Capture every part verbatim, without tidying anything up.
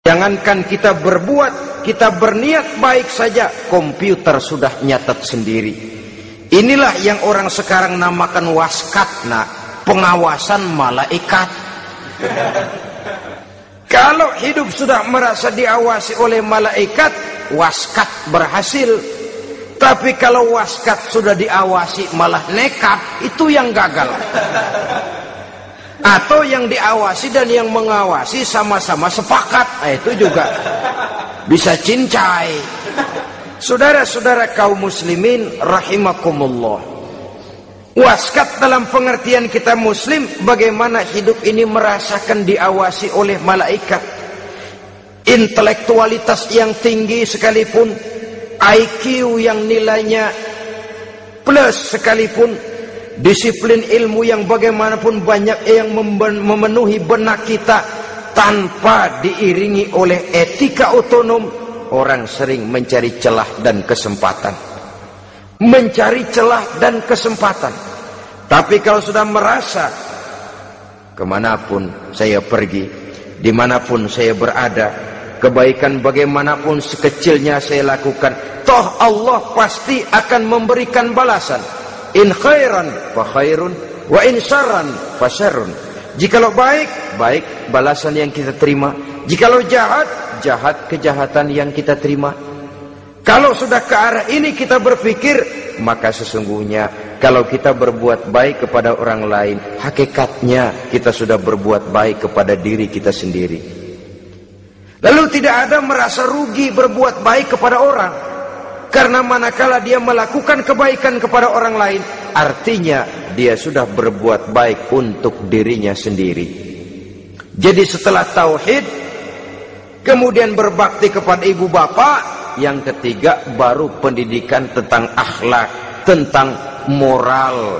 Jangankan kita berbuat, kita berniat baik saja, komputer sudah nyatat sendiri. Inilah yang orang sekarang namakan waskat, nah, pengawasan malaikat. Kalau hidup sudah merasa diawasi oleh malaikat, waskat berhasil. Tapi kalau waskat sudah diawasi malah nekat, itu yang gagal. Atau yang diawasi dan yang mengawasi sama-sama sepakat, nah, itu juga bisa cincai. Saudara-saudara kaum muslimin rahimakumullah, waskat dalam pengertian kita muslim, bagaimana hidup ini merasakan diawasi oleh malaikat. Intelektualitas yang tinggi sekalipun, I Q yang nilainya plus sekalipun, disiplin ilmu yang bagaimanapun banyak yang memenuhi benak kita, tanpa diiringi oleh etika otonom, orang sering mencari celah dan kesempatan. Mencari celah dan kesempatan. Tapi kalau sudah merasa, kemanapun saya pergi, dimanapun saya berada, kebaikan bagaimanapun sekecilnya saya lakukan, toh Allah pasti akan memberikan balasan. In khairan fa khairun wa in syarran fa syarrun. Jikalau baik, baik balasan yang kita terima. Jikalau jahat, jahat kejahatan yang kita terima. Kalau sudah ke arah ini kita berpikir, maka sesungguhnya kalau kita berbuat baik kepada orang lain, hakikatnya kita sudah berbuat baik kepada diri kita sendiri. Lalu tidak ada merasa rugi berbuat baik kepada orang. Karena manakala dia melakukan kebaikan kepada orang lain, artinya dia sudah berbuat baik untuk dirinya sendiri. Jadi setelah tauhid, kemudian berbakti kepada ibu bapak, yang ketiga baru pendidikan tentang akhlak, tentang moral.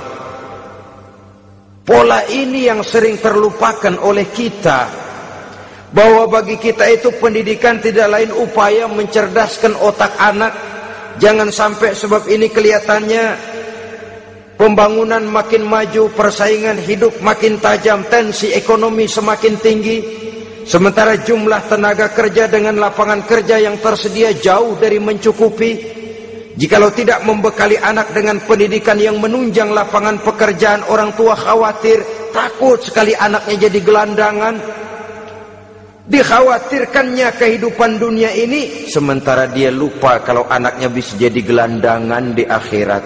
Pola ini yang sering terlupakan oleh kita, bahwa bagi kita itu pendidikan tidak lain upaya mencerdaskan otak anak. Jangan sampai sebab ini kelihatannya pembangunan makin maju, persaingan hidup makin tajam, tensi ekonomi semakin tinggi, sementara jumlah tenaga kerja dengan lapangan kerja yang tersedia jauh dari mencukupi. Jikalau tidak membekali anak dengan pendidikan yang menunjang lapangan pekerjaan, orang tua khawatir, takut sekali anaknya jadi gelandangan. Dikhawatirkannya kehidupan dunia ini, sementara dia lupa kalau anaknya bisa jadi gelandangan di akhirat.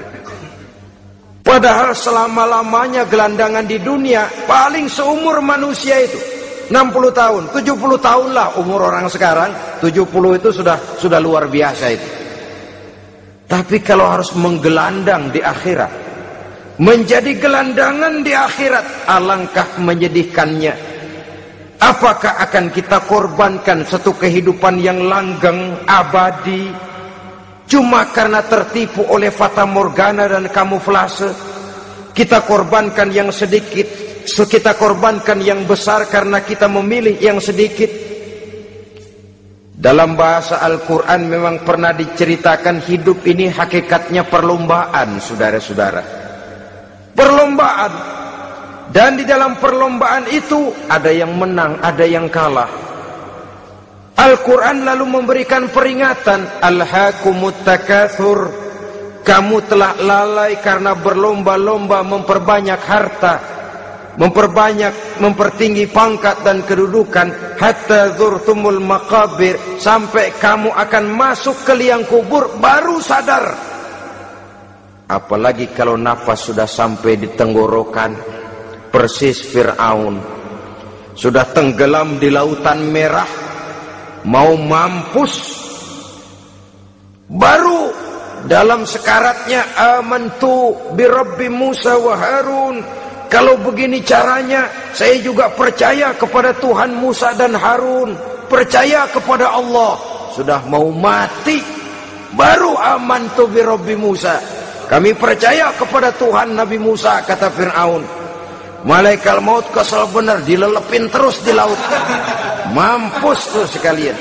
Padahal selama-lamanya gelandangan di dunia paling seumur manusia itu enam puluh tahun, tujuh puluh tahun lah umur orang sekarang. tujuh puluh itu sudah sudah luar biasa itu. Tapi kalau harus menggelandang di akhirat, menjadi gelandangan di akhirat, alangkah menyedihkannya. Apakah akan kita korbankan satu kehidupan yang langgeng, abadi, cuma karena tertipu oleh fata morgana dan kamuflase? Kita korbankan yang sedikit, kita korbankan yang besar karena kita memilih yang sedikit. Dalam bahasa Al-Quran memang pernah diceritakan hidup ini hakikatnya perlombaan, saudara-saudara. Perlombaan. Dan di dalam perlombaan itu ada yang menang, ada yang kalah. Al-Quran lalu memberikan peringatan, Alhaakumut takatsur, kamu telah lalai karena berlomba-lomba memperbanyak harta, memperbanyak, mempertinggi pangkat dan kedudukan, hatta zurtumul maqabir, sampai kamu akan masuk ke liang kubur baru sadar. Apalagi kalau nafas sudah sampai di tenggorokan. Persis Fir'aun sudah tenggelam di lautan merah, mau mampus, baru dalam sekaratnya amantu bi Rabbi Musa wa Harun. Kalau begini caranya, saya juga percaya kepada Tuhan Musa dan Harun, percaya kepada Allah. Sudah mau mati, baru amantu bi Rabbi Musa, kami percaya kepada Tuhan Nabi Musa, kata Fir'aun. Malaikat maut kesal benar, dilelepin terus di laut, mampus tuh sekalian.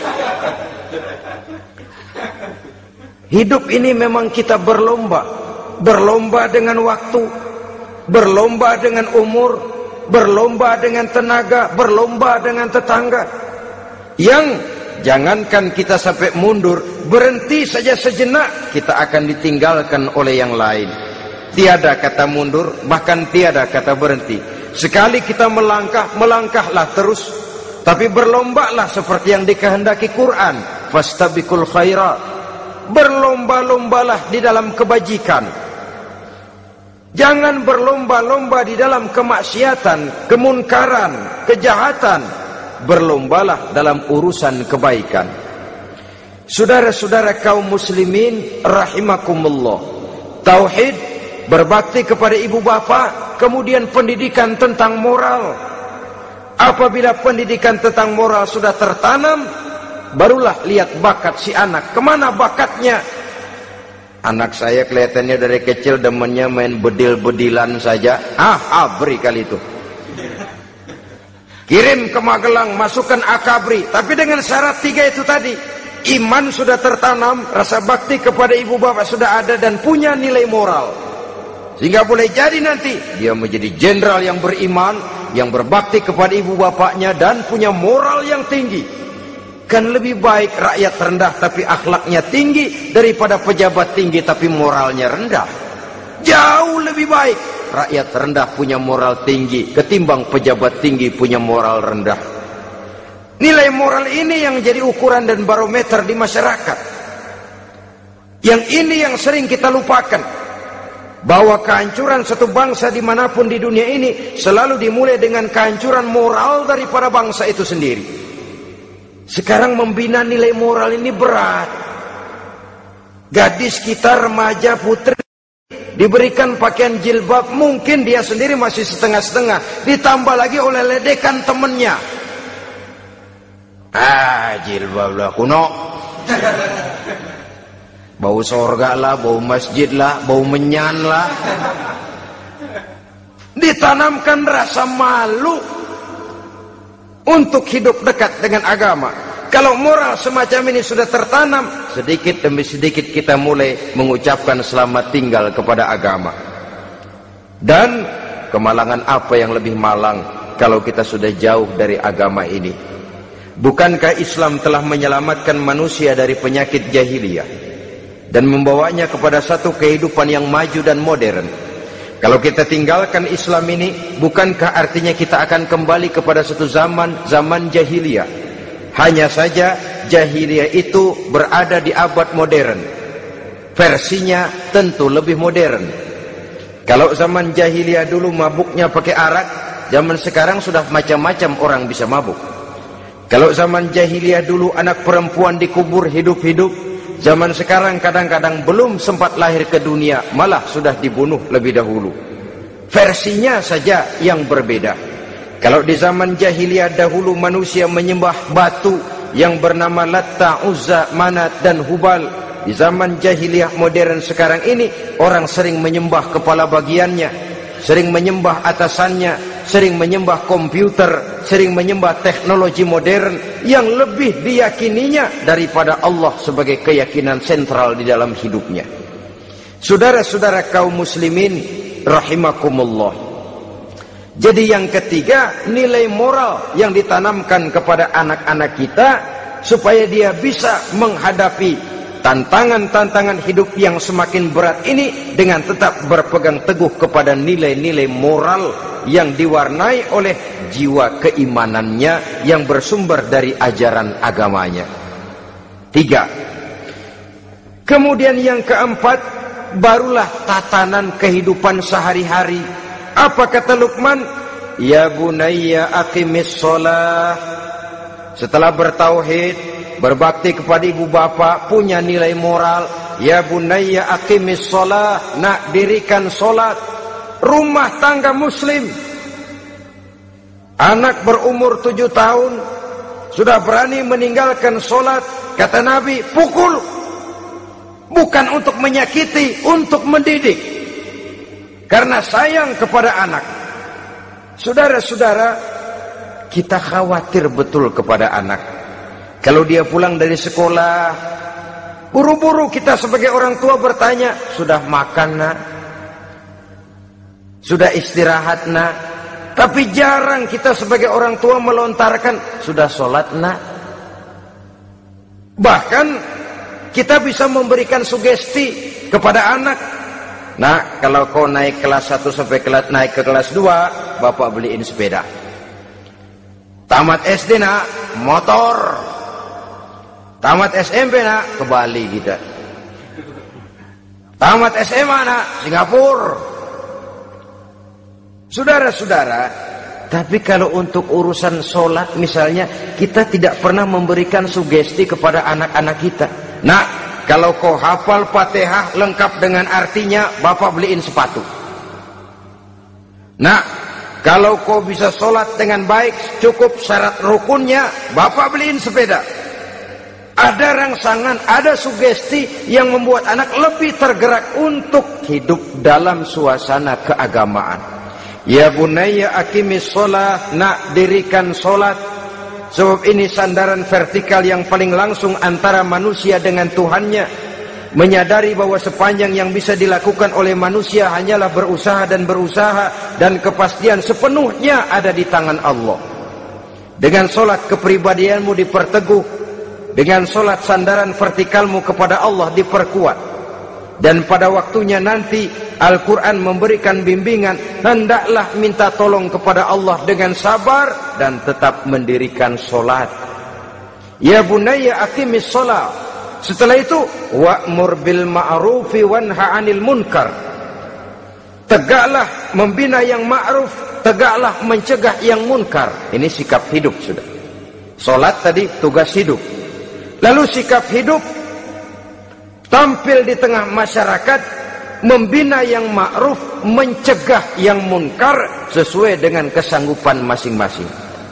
Hidup ini memang kita berlomba, berlomba dengan waktu, berlomba dengan umur, berlomba dengan tenaga, berlomba dengan tetangga. yang jangankan kita sampai mundur, berhenti saja sejenak kita akan ditinggalkan oleh yang lain. Tiada kata mundur, bahkan tiada kata berhenti. Sekali kita melangkah, melangkahlah terus, tapi berlombalah seperti yang dikehendaki Quran. Fastabiqul khairat, berlomba-lombalah di dalam kebajikan. Jangan berlomba-lomba di dalam kemaksiatan, kemunkaran, kejahatan. Berlombalah dalam urusan kebaikan. Saudara-saudara kaum muslimin rahimakumullah, tauhid, berbakti kepada ibu bapa, kemudian pendidikan tentang moral. Apabila pendidikan tentang moral sudah tertanam, barulah lihat bakat si anak. Kemana bakatnya? Anak saya kelihatannya dari kecil demennya main bedil-bedilan saja. Ah, abri kali itu. Kirim ke Magelang, masukkan akabri. Tapi dengan syarat tiga itu tadi. Iman sudah tertanam, rasa bakti kepada ibu bapak sudah ada, dan punya nilai moral. Sehingga boleh jadi nanti dia menjadi jenderal yang beriman, yang berbakti kepada ibu bapaknya, dan punya moral yang tinggi. Kan lebih baik rakyat rendah tapi akhlaknya tinggi daripada pejabat tinggi tapi moralnya rendah. Jauh lebih baik rakyat rendah punya moral tinggi ketimbang pejabat tinggi punya moral rendah. Nilai moral ini yang jadi ukuran dan barometer di masyarakat. Yang ini yang sering kita lupakan, bahwa kehancuran satu bangsa dimanapun di dunia ini selalu dimulai dengan kehancuran moral daripada bangsa itu sendiri. Sekarang membina nilai moral ini berat. Gadis kita, remaja, putri diberikan pakaian jilbab, mungkin dia sendiri masih setengah-setengah, ditambah lagi oleh ledekan temennya. Ah, jilbab lah kuno. Bau sorga lah, bau masjid lah, bau menyan lah. Ditanamkan rasa malu untuk hidup dekat dengan agama. Kalau moral semacam ini sudah tertanam, sedikit demi sedikit kita mulai mengucapkan selamat tinggal kepada agama. Dan kemalangan apa yang lebih malang kalau kita sudah jauh dari agama ini? Bukankah Islam telah menyelamatkan manusia dari penyakit jahiliyah dan membawanya kepada satu kehidupan yang maju dan modern? Kalau kita tinggalkan Islam ini, bukankah artinya kita akan kembali kepada satu zaman, zaman jahiliyah? Hanya saja jahiliyah itu berada di abad modern. Versinya tentu lebih modern. Kalau zaman jahiliyah dulu mabuknya pakai arak, zaman sekarang sudah macam-macam orang bisa mabuk. Kalau zaman jahiliyah dulu anak perempuan dikubur hidup-hidup, zaman sekarang kadang-kadang belum sempat lahir ke dunia, malah sudah dibunuh lebih dahulu. Versinya saja yang berbeda. Kalau di zaman jahiliyah dahulu manusia menyembah batu yang bernama Latta, Uzza, Manat, dan Hubal, di zaman jahiliyah modern sekarang ini orang sering menyembah kepala bagiannya, sering menyembah atasannya, sering menyembah komputer, sering menyembah teknologi modern yang lebih diyakininya daripada Allah sebagai keyakinan sentral di dalam hidupnya. Saudara-saudara kaum muslimin rahimakumullah. Jadi yang ketiga, nilai moral yang ditanamkan kepada anak-anak kita supaya dia bisa menghadapi tantangan-tantangan hidup yang semakin berat ini dengan tetap berpegang teguh kepada nilai-nilai moral yang diwarnai oleh jiwa keimanannya yang bersumber dari ajaran agamanya. Tiga. Kemudian yang keempat, barulah tatanan kehidupan sehari-hari. Apa kata Luqman? Ya bunayya aqimis shalah. Setelah bertauhid, berbakti kepada ibu bapa, punya nilai moral. Ya bunayya aqimis shalah, nak dirikan solat. Rumah tangga muslim. Anak berumur tujuh tahun sudah berani meninggalkan solat. Kata Nabi, pukul. Bukan untuk menyakiti, untuk mendidik. Karena sayang kepada anak. Saudara-saudara, kita khawatir betul kepada anak. Kalau dia pulang dari sekolah, buru-buru kita sebagai orang tua bertanya, sudah makan nak? Sudah istirahat nak? Tapi jarang kita sebagai orang tua melontarkan, sudah sholat nak? Bahkan kita bisa memberikan sugesti kepada anak. Nah, kalau kau naik kelas satu sampai kelas, naik ke kelas dua, bapak beliin sepeda. Tamat S D nak, motor. Tamat S M P nak, ke Bali kita. Tamat S M A nak, Singapura. Saudara-saudara, tapi kalau untuk urusan sholat misalnya, kita tidak pernah memberikan sugesti kepada anak-anak kita. Nah, kalau kau hafal Fatihah lengkap dengan artinya, bapak beliin sepatu. Nah, kalau kau bisa sholat dengan baik, cukup syarat rukunnya, bapak beliin sepeda. Ada rangsangan, ada sugesti yang membuat anak lebih tergerak untuk hidup dalam suasana keagamaan. Ya bunayya aqimis sholat, nak dirikan sholat. Sebab ini sandaran vertikal yang paling langsung antara manusia dengan Tuhannya. Menyadari bahwa sepanjang yang bisa dilakukan oleh manusia hanyalah berusaha dan berusaha, dan kepastian sepenuhnya ada di tangan Allah. Dengan sholat kepribadianmu diperteguh, dengan sholat sandaran vertikalmu kepada Allah diperkuat. Dan pada waktunya nanti Al-Quran memberikan bimbingan, hendaklah minta tolong kepada Allah dengan sabar dan tetap mendirikan solat. Ya bunayya aqimis sholat. Setelah itu wa'mur bil ma'rufi wanha 'anil munkar. Tegaklah membina yang ma'ruf, tegaklah mencegah yang munkar. Ini sikap hidup sudah. Solat tadi tugas hidup. Lalu sikap hidup tampil di tengah masyarakat, membina yang ma'ruf, mencegah yang munkar sesuai dengan kesanggupan masing-masing.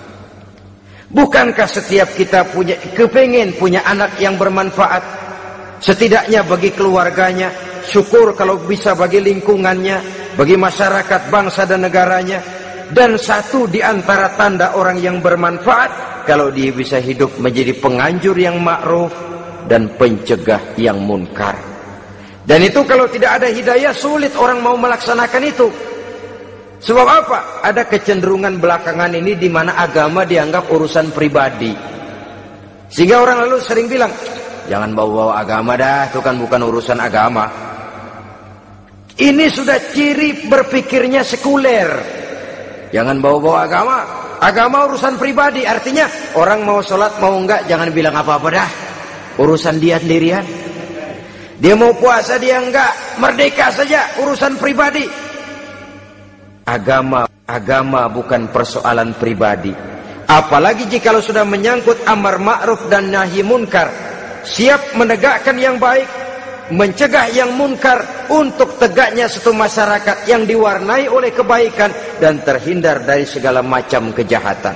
Bukankah setiap kita punya kepingin punya anak yang bermanfaat, setidaknya bagi keluarganya, syukur kalau bisa bagi lingkungannya, bagi masyarakat, bangsa dan negaranya. Dan satu di antara tanda orang yang bermanfaat, kalau dia bisa hidup menjadi penganjur yang ma'ruf dan pencegah yang munkar. Dan itu kalau tidak ada hidayah, sulit orang mau melaksanakan itu. Sebab apa? Ada kecenderungan belakangan ini di mana agama dianggap urusan pribadi. Sehingga orang lalu sering bilang, jangan bawa-bawa agama dah, itu kan bukan urusan agama. Ini sudah ciri berpikirnya sekuler. Jangan bawa-bawa agama. Agama urusan pribadi, artinya orang mau sholat mau enggak jangan bilang apa-apa dah, urusan dia sendirian. Dia mau puasa dia enggak, merdeka saja, urusan pribadi. Agama agama bukan persoalan pribadi. Apalagi jika sudah menyangkut amar ma'ruf dan nahi munkar, siap menegakkan yang baik, mencegah yang munkar, untuk tegaknya satu masyarakat yang diwarnai oleh kebaikan dan terhindar dari segala macam kejahatan.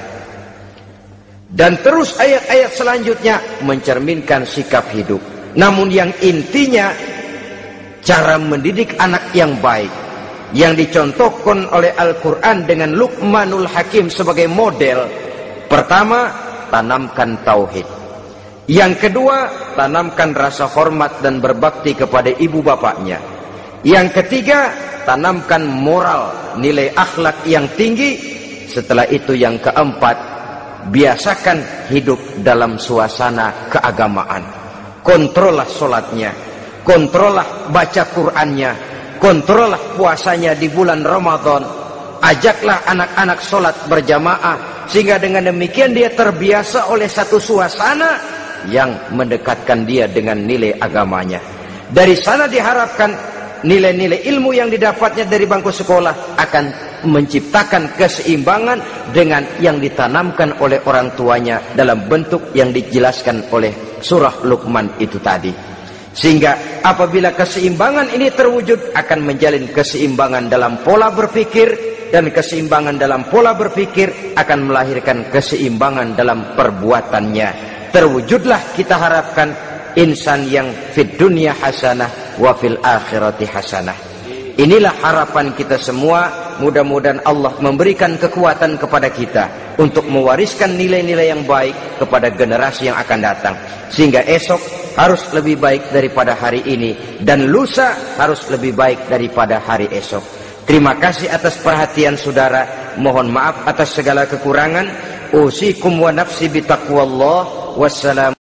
Dan terus ayat-ayat selanjutnya mencerminkan sikap hidup. Namun yang intinya, cara mendidik anak yang baik yang dicontohkan oleh Al-Quran dengan Luqmanul Hakim sebagai model. Pertama, tanamkan tauhid. Yang kedua, tanamkan rasa hormat dan berbakti kepada ibu bapaknya. Yang ketiga, tanamkan moral, nilai akhlak yang tinggi. Setelah itu yang keempat, biasakan hidup dalam suasana keagamaan. Kontrollah sholatnya, kontrollah baca Qur'annya, kontrollah puasanya di bulan Ramadan. Ajaklah anak-anak sholat berjamaah, sehingga dengan demikian dia terbiasa oleh satu suasana yang mendekatkan dia dengan nilai agamanya. Dari sana diharapkan nilai-nilai ilmu yang didapatnya dari bangku sekolah akan menciptakan keseimbangan dengan yang ditanamkan oleh orang tuanya dalam bentuk yang dijelaskan oleh surah Luqman itu tadi. Sehingga apabila keseimbangan ini terwujud, akan menjalin keseimbangan dalam pola berpikir, dan keseimbangan dalam pola berpikir akan melahirkan keseimbangan dalam perbuatannya. Terwujudlah kita harapkan insan yang fid dunya hasanah wa fil akhirati hasanah. Inilah harapan kita semua. Mudah-mudahan Allah memberikan kekuatan kepada kita untuk mewariskan nilai-nilai yang baik kepada generasi yang akan datang, sehingga esok harus lebih baik daripada hari ini, dan lusa harus lebih baik daripada hari esok. Terima kasih atas perhatian saudara. Mohon maaf atas segala kekurangan. Usikum wa nafsi bitaqwallah. Wassalam.